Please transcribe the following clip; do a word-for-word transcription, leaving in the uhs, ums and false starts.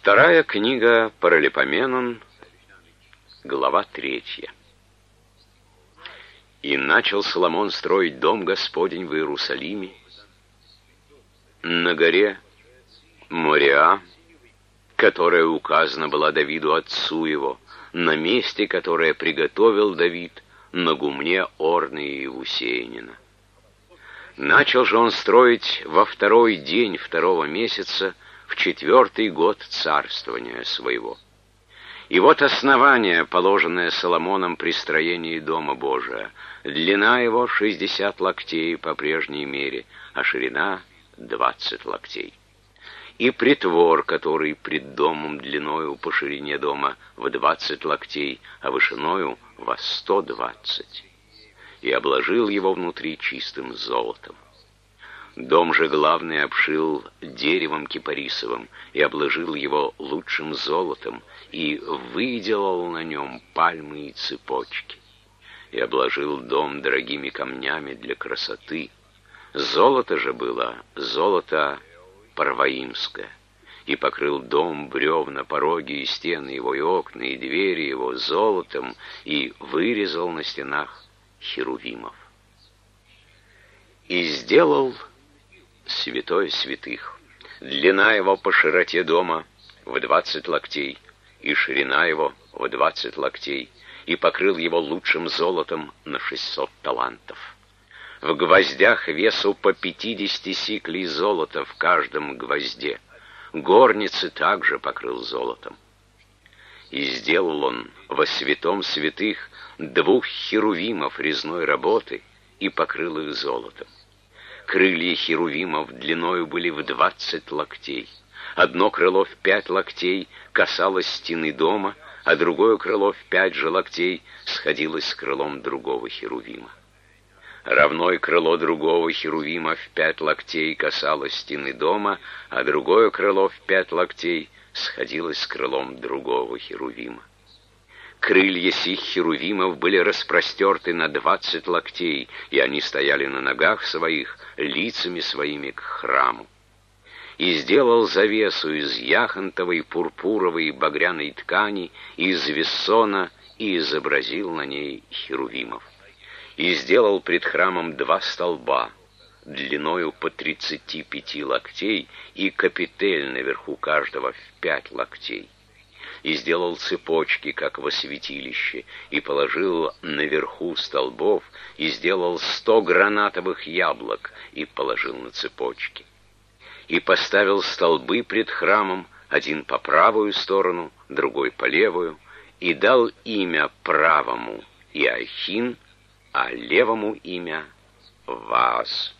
Вторая книга Паралипоменон, глава третья. «И начал Соломон строить дом Господень в Иерусалиме, на горе Мориа, которая указана была Давиду отцу его, на месте, которое приготовил Давид, на гумне Орны и Иевусеянина. Начал же он строить во второй день второго месяца, в четвертый год царствования своего. И вот основание, положенное Соломоном при строении дома Божия. Длина его шестьдесят локтей по прежней мере, а ширина двадцать локтей. И притвор, который пред домом длиною по ширине дома в двадцать локтей, а вышиною во сто двадцать. И обложил его внутри чистым золотом. Дом же главный обшил деревом кипарисовым и обложил его лучшим золотом, и выделал на нем пальмы и цепочки. И обложил дом дорогими камнями для красоты. Золото же было золото парваимское, и покрыл дом, бревна, пороги и стены его, и окна, и двери его золотом, и вырезал на стенах херувимов. И сделал святое святых. Длина его по широте дома в двадцать локтей, и ширина его в двадцать локтей, и покрыл его лучшим золотом на шестьсот талантов. В гвоздях весу по пятидесяти сиклей золота в каждом гвозде. Горницы также покрыл золотом. И сделал он во святом святых двух херувимов резной работы и покрыл их золотом. Крылья херувимов длиною были в двадцать локтей. Одно крыло в пять локтей касалось стены дома, а другое крыло в пять же локтей сходилось с крылом другого херувима. Равное крыло другого херувима в пять локтей касалось стены дома, а другое крыло в пять локтей сходилось с крылом другого херувима. Крылья сих херувимов были распростерты на двадцать локтей, и они стояли на ногах своих, лицами своими к храму. И сделал завесу из яхонтовой, пурпуровой и багряной ткани, из вессона, и изобразил на ней херувимов. И сделал пред храмом два столба, длиною по тридцати пяти локтей, и капитель наверху каждого в пять локтей. И сделал цепочки, как во святилище, и положил наверху столбов, и сделал сто гранатовых яблок, и положил на цепочки. И поставил столбы пред храмом, один по правую сторону, другой по левую, и дал имя правому Иохин, а левому имя Вааз.